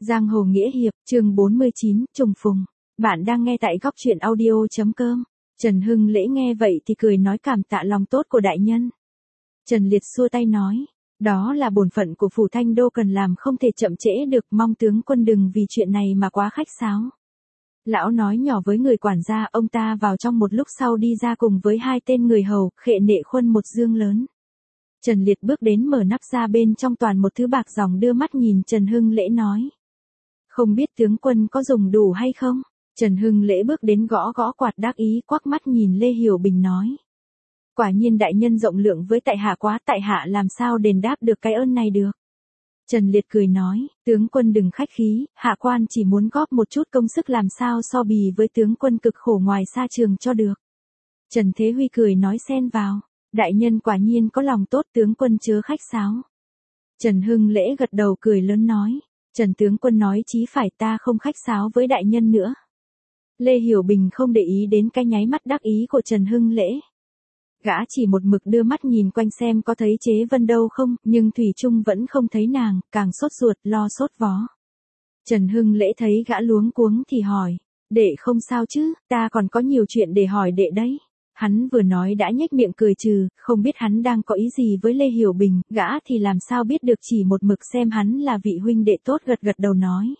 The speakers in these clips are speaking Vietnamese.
Giang hồ nghĩa hiệp, chương 49, trùng phùng. Bạn đang nghe tại góc truyện audio.com. Trần Hưng Lễ nghe vậy thì cười nói cảm tạ lòng tốt của đại nhân. Trần Liệt xua tay nói, đó là bổn phận của phủ Thanh Đô cần làm, không thể chậm trễ được, mong tướng quân đừng vì chuyện này mà quá khách sáo. Lão nói nhỏ với người quản gia, ông ta vào trong một lúc sau đi ra cùng với hai tên người hầu, khệ nệ khuân một dương lớn. Trần Liệt bước đến mở nắp ra, bên trong toàn một thứ bạc ròng, đưa mắt nhìn Trần Hưng Lễ nói. Không biết tướng quân có dùng đủ hay không? Trần Hưng Lễ bước đến gõ gõ quạt, đắc ý quắc mắt nhìn Lê Hiểu Bình nói. Quả nhiên đại nhân rộng lượng với tại hạ quá, tại hạ làm sao đền đáp được cái ơn này được. Trần Liệt cười nói, tướng quân đừng khách khí, hạ quan chỉ muốn góp một chút công sức làm sao so bì với tướng quân cực khổ ngoài xa trường cho được. Trần Thế Huy cười nói xen vào, đại nhân quả nhiên có lòng tốt, tướng quân chớ khách sáo. Trần Hưng Lễ gật đầu cười lớn nói, Trần tướng quân nói chí phải, ta không khách sáo với đại nhân nữa. Lê Hiểu Bình không để ý đến cái nháy mắt đắc ý của Trần Hưng Lễ. Gã chỉ một mực đưa mắt nhìn quanh xem có thấy Chế Vân đâu không, nhưng thủy chung vẫn không thấy nàng, càng sốt ruột lo sốt vó. Trần Hưng Lễ thấy gã luống cuống thì hỏi, đệ không sao chứ, ta còn có nhiều chuyện để hỏi đệ đấy. Hắn vừa nói đã nhếch miệng cười trừ, không biết hắn đang có ý gì với Lê Hiểu Bình, gã thì làm sao biết được, chỉ một mực xem hắn là vị huynh đệ tốt, gật gật đầu nói.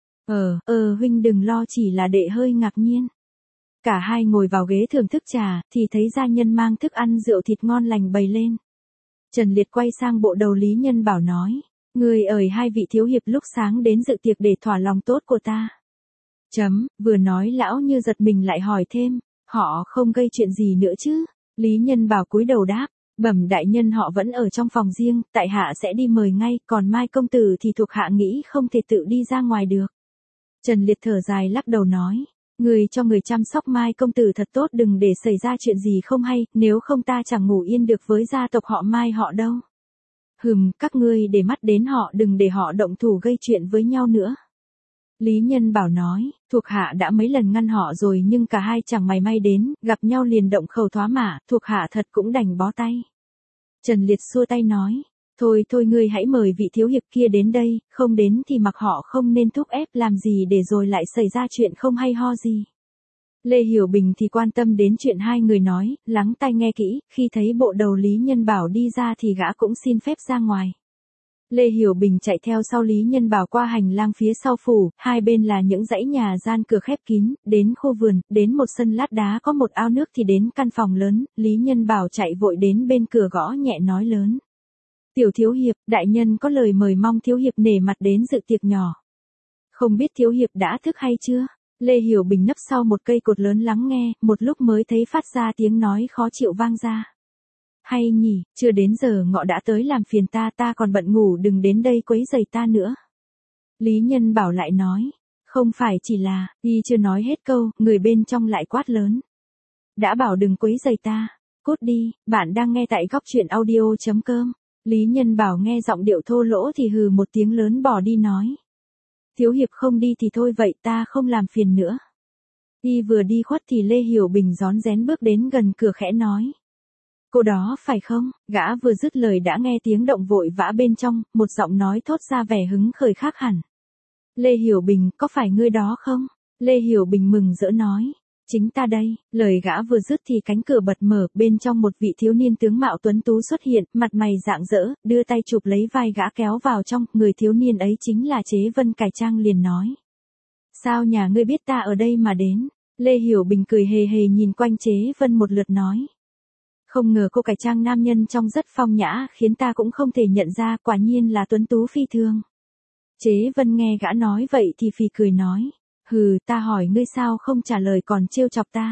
Huynh đừng lo, chỉ là đệ hơi ngạc nhiên. Cả hai ngồi vào ghế thưởng thức trà, thì thấy gia nhân mang thức ăn rượu thịt ngon lành bày lên. Trần Liệt quay sang bộ đầu Lý Nhân Bảo nói, người ời hai vị thiếu hiệp lúc sáng đến dự tiệc để thỏa lòng tốt của ta. Vừa nói lão như giật mình lại hỏi thêm, họ không gây chuyện gì nữa chứ? Lý Nhân Bảo cúi đầu đáp, bẩm đại nhân họ vẫn ở trong phòng riêng, tại hạ sẽ đi mời ngay, còn Mai công tử thì thuộc hạ nghĩ không thể tự đi ra ngoài được. Trần Liệt thở dài lắc đầu nói, người cho người chăm sóc Mai công tử thật tốt, đừng để xảy ra chuyện gì không hay, nếu không ta chẳng ngủ yên được với gia tộc họ Mai họ đâu. Các ngươi để mắt đến họ, đừng để họ động thủ gây chuyện với nhau nữa. Lý Nhân Bảo nói, thuộc hạ đã mấy lần ngăn họ rồi nhưng cả hai chẳng mày may đến, gặp nhau liền động khẩu thoá mạ, thuộc hạ thật cũng đành bó tay. Trần Liệt xua tay nói, thôi ngươi hãy mời vị thiếu hiệp kia đến đây, không đến thì mặc họ, không nên thúc ép làm gì để rồi lại xảy ra chuyện không hay ho gì. Lê Hiểu Bình thì quan tâm đến chuyện hai người nói, lắng tai nghe kỹ, khi thấy bộ đầu Lý Nhân Bảo đi ra thì gã cũng xin phép ra ngoài. Lê Hiểu Bình chạy theo sau Lý Nhân Bảo qua hành lang phía sau phủ, hai bên là những dãy nhà gian cửa khép kín, đến khu vườn, đến một sân lát đá có một ao nước thì đến căn phòng lớn, Lý Nhân Bảo chạy vội đến bên cửa gõ nhẹ nói lớn. Tiểu thiếu hiệp, đại nhân có lời mời, mong thiếu hiệp nể mặt đến dự tiệc nhỏ. Không biết thiếu hiệp đã thức hay chưa? Lê Hiểu Bình nấp sau một cây cột lớn lắng nghe, một lúc mới thấy phát ra tiếng nói khó chịu vang ra. Hay nhỉ, chưa đến giờ ngọ đã tới làm phiền ta còn bận ngủ, đừng đến đây quấy rầy ta nữa. Lý Nhân Bảo lại nói, không phải chỉ là, y chưa nói hết câu, người bên trong lại quát lớn. Đã bảo đừng quấy rầy ta, cút đi, bạn đang nghe tại góc truyện audio.com. Lý Nhân Bảo nghe giọng điệu thô lỗ thì hừ một tiếng lớn bỏ đi nói. Thiếu hiệp không đi thì thôi vậy, ta không làm phiền nữa. Y vừa đi khuất thì Lê Hiểu Bình rón rén bước đến gần cửa khẽ nói. Cô đó phải không? Gã vừa dứt lời đã nghe tiếng động vội vã bên trong, một giọng nói thốt ra vẻ hứng khởi khác hẳn. Lê Hiểu Bình, có phải ngươi đó không? Lê Hiểu Bình mừng rỡ nói. Chính ta đây. Lời gã vừa dứt thì cánh cửa bật mở, bên trong một vị thiếu niên tướng mạo tuấn tú xuất hiện, mặt mày rạng rỡ, đưa tay chụp lấy vai gã kéo vào trong, người thiếu niên ấy chính là Chế Vân cải trang liền nói. Sao nhà ngươi biết ta ở đây mà đến? Lê Hiểu Bình cười hề hề nhìn quanh Chế Vân một lượt nói. Không ngờ cô cải trang nam nhân trông rất phong nhã, khiến ta cũng không thể nhận ra, quả nhiên là tuấn tú phi thường. Chế Vân nghe gã nói vậy thì phì cười nói. Ta hỏi ngươi sao không trả lời còn trêu chọc ta.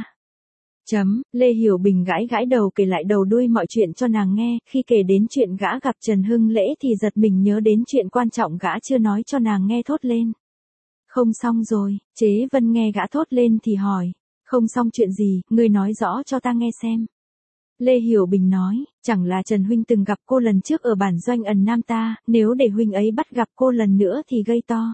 Lê Hiểu Bình gãi gãi đầu kể lại đầu đuôi mọi chuyện cho nàng nghe, khi kể đến chuyện gã gặp Trần Hưng Lễ thì giật mình nhớ đến chuyện quan trọng gã chưa nói cho nàng nghe, thốt lên. Không xong rồi, Chế Vân nghe gã thốt lên thì hỏi. Không xong chuyện gì, ngươi nói rõ cho ta nghe xem. Lê Hiểu Bình nói, chẳng là Trần huynh từng gặp cô lần trước ở bản doanh ẩn Nam ta, nếu để huynh ấy bắt gặp cô lần nữa thì gây to.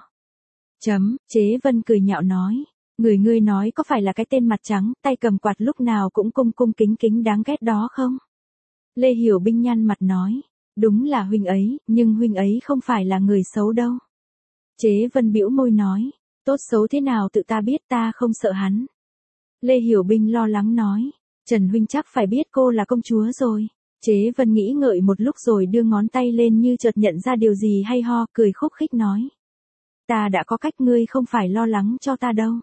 Chế Vân cười nhạo nói, ngươi nói có phải là cái tên mặt trắng, tay cầm quạt lúc nào cũng cung cung kính kính đáng ghét đó không? Lê Hiểu Bình nhăn mặt nói, đúng là huynh ấy, nhưng huynh ấy không phải là người xấu đâu. Chế Vân bĩu môi nói, tốt xấu thế nào tự ta biết, ta không sợ hắn. Lê Hiểu Bình lo lắng nói, Trần huynh chắc phải biết cô là công chúa rồi. Chế Vân nghĩ ngợi một lúc rồi đưa ngón tay lên như chợt nhận ra điều gì hay ho, cười khúc khích nói. Ta đã có cách, ngươi không phải lo lắng cho ta đâu.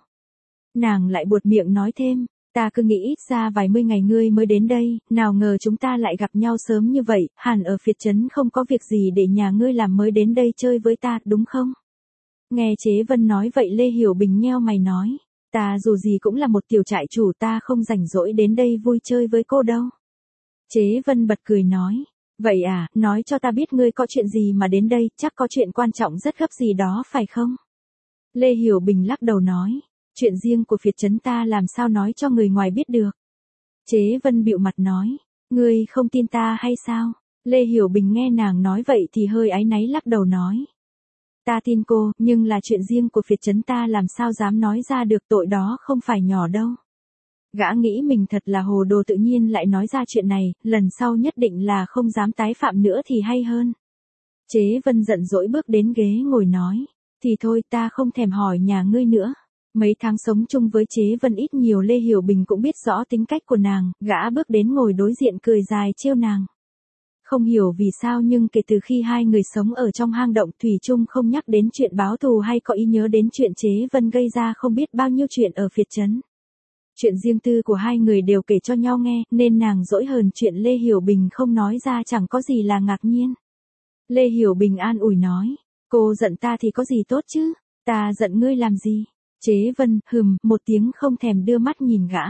Nàng lại buột miệng nói thêm, ta cứ nghĩ ít ra vài mươi ngày ngươi mới đến đây, nào ngờ chúng ta lại gặp nhau sớm như vậy, hẳn ở phiệt trấn không có việc gì để nhà ngươi làm mới đến đây chơi với ta, đúng không? Nghe Chế Vân nói vậy Lê Hiểu Bình nheo mày nói, ta dù gì cũng là một tiểu trại chủ, ta không rảnh rỗi đến đây vui chơi với cô đâu. Chế Vân bật cười nói, vậy à, nói cho ta biết ngươi có chuyện gì mà đến đây, chắc có chuyện quan trọng rất gấp gì đó phải không? Lê Hiểu Bình lắc đầu nói, chuyện riêng của phiệt trấn ta làm sao nói cho người ngoài biết được. Chế Vân bĩu mặt nói, ngươi không tin ta hay sao? Lê Hiểu Bình nghe nàng nói vậy thì hơi áy náy lắc đầu nói. Ta tin cô, nhưng là chuyện riêng của phiệt trấn ta làm sao dám nói ra được, tội đó không phải nhỏ đâu. Gã nghĩ mình thật là hồ đồ tự nhiên lại nói ra chuyện này, lần sau nhất định là không dám tái phạm nữa thì hay hơn. Chế Vân giận dỗi bước đến ghế ngồi nói, thì thôi ta không thèm hỏi nhà ngươi nữa. Mấy tháng sống chung với Chế Vân ít nhiều Lê Hiểu Bình cũng biết rõ tính cách của nàng, gã bước đến ngồi đối diện cười dài trêu nàng. Không hiểu vì sao nhưng kể từ khi hai người sống ở trong hang động thủy chung không nhắc đến chuyện báo thù hay có ý nhớ đến chuyện Chế Vân gây ra không biết bao nhiêu chuyện ở phiệt trấn. Chuyện riêng tư của hai người đều kể cho nhau nghe, nên nàng dỗi hờn chuyện Lê Hiểu Bình không nói ra chẳng có gì là ngạc nhiên. Lê Hiểu Bình an ủi nói, cô giận ta thì có gì tốt chứ, ta giận ngươi làm gì? Chế Vân, một tiếng không thèm đưa mắt nhìn gã.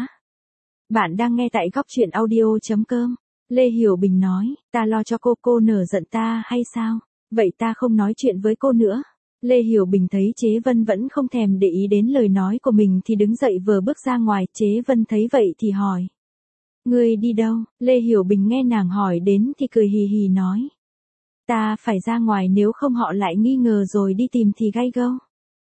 Bạn đang nghe tại góc truyện audio.com. Lê Hiểu Bình nói, ta lo cho cô nở giận ta hay sao? Vậy ta không nói chuyện với cô nữa. Lê Hiểu Bình thấy Chế Vân vẫn không thèm để ý đến lời nói của mình thì đứng dậy vừa bước ra ngoài, Chế Vân thấy vậy thì hỏi. Ngươi đi đâu? Lê Hiểu Bình nghe nàng hỏi đến thì cười hì hì nói. Ta phải ra ngoài nếu không họ lại nghi ngờ rồi đi tìm thì gay go.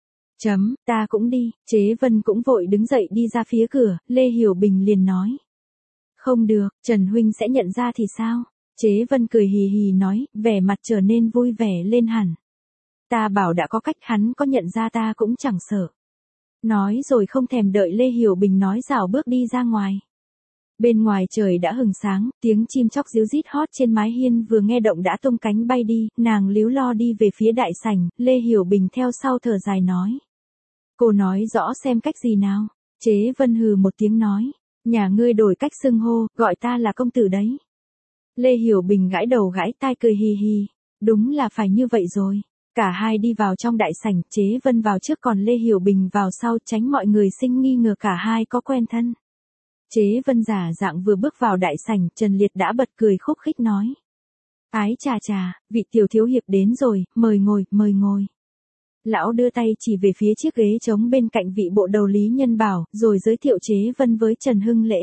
Ta cũng đi, Chế Vân cũng vội đứng dậy đi ra phía cửa, Lê Hiểu Bình liền nói. Không được, Trần huynh sẽ nhận ra thì sao? Chế Vân cười hì hì nói, vẻ mặt trở nên vui vẻ lên hẳn. Ta bảo đã có cách, hắn có nhận ra ta cũng chẳng sợ. Nói rồi không thèm đợi Lê Hiểu Bình nói rảo bước đi ra ngoài. Bên ngoài trời đã hừng sáng, tiếng chim chóc ríu rít hót trên mái hiên vừa nghe động đã tung cánh bay đi, nàng líu lo đi về phía đại sảnh, Lê Hiểu Bình theo sau thở dài nói. Cô nói rõ xem cách gì nào? Chế Vân hừ một tiếng nói, nhà ngươi đổi cách xưng hô, gọi ta là công tử đấy. Lê Hiểu Bình gãi đầu gãi tai cười hì hì, đúng là phải như vậy rồi. Cả hai đi vào trong đại sảnh, Chế Vân vào trước còn Lê Hiểu Bình vào sau tránh mọi người sinh nghi ngờ cả hai có quen thân. Chế Vân giả dạng vừa bước vào đại sảnh, Trần Liệt đã bật cười khúc khích nói. Ái chà chà, vị tiểu thiếu hiệp đến rồi, mời ngồi, mời ngồi. Lão đưa tay chỉ về phía chiếc ghế trống bên cạnh vị bộ đầu Lý Nhân Bảo, rồi giới thiệu Chế Vân với Trần Hưng Lễ.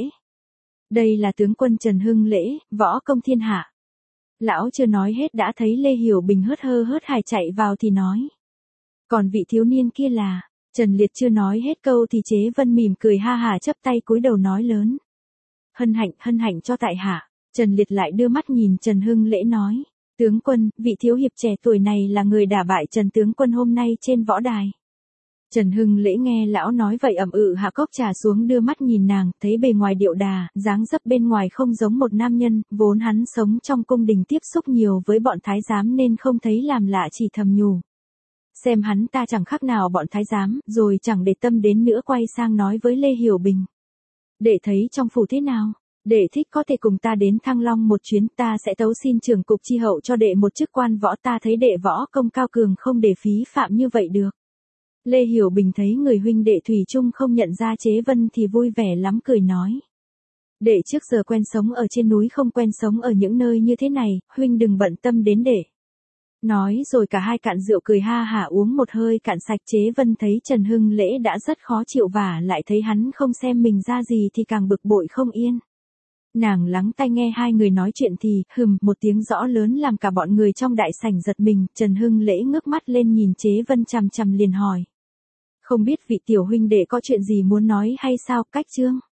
Đây là tướng quân Trần Hưng Lễ, võ công thiên hạ. Lão chưa nói hết đã thấy Lê Hiểu Bình hớt hải chạy vào thì nói. Còn vị thiếu niên kia là, Trần Liệt chưa nói hết câu thì Chế Vân mỉm cười ha hà chắp tay cúi đầu nói lớn. Hân hạnh cho tại hạ. Trần Liệt lại đưa mắt nhìn Trần Hưng Lễ nói. Tướng quân, vị thiếu hiệp trẻ tuổi này là người đả bại Trần tướng quân hôm nay trên võ đài. Trần Hưng Lễ nghe lão nói vậy hạ cốc trà xuống đưa mắt nhìn nàng, thấy bề ngoài điệu đà, dáng dấp bên ngoài không giống một nam nhân, vốn hắn sống trong cung đình tiếp xúc nhiều với bọn thái giám nên không thấy làm lạ chỉ thầm nhủ. Xem hắn ta chẳng khác nào bọn thái giám, rồi chẳng để tâm đến nữa quay sang nói với Lê Hiểu Bình. Đệ thấy trong phủ thế nào? Đệ thích có thể cùng ta đến Thăng Long một chuyến, ta sẽ tấu xin trưởng cục chi hậu cho đệ một chức quan võ, ta thấy đệ võ công cao cường không để phí phạm như vậy được. Lê Hiểu Bình thấy người huynh đệ thủy chung không nhận ra Chế Vân thì vui vẻ lắm cười nói. Đệ trước giờ quen sống ở trên núi không quen sống ở những nơi như thế này, huynh đừng bận tâm đến đệ. Nói rồi cả hai cạn rượu cười ha hả uống một hơi cạn sạch. Chế Vân thấy Trần Hưng Lễ đã rất khó chịu và lại thấy hắn không xem mình ra gì thì càng bực bội không yên. Nàng lắng tai nghe hai người nói chuyện thì, một tiếng rõ lớn làm cả bọn người trong đại sảnh giật mình, Trần Hưng Lễ ngước mắt lên nhìn Chế Vân chằm chằm liền hỏi. Không biết vị tiểu huynh đệ có chuyện gì muốn nói hay sao, cách chương?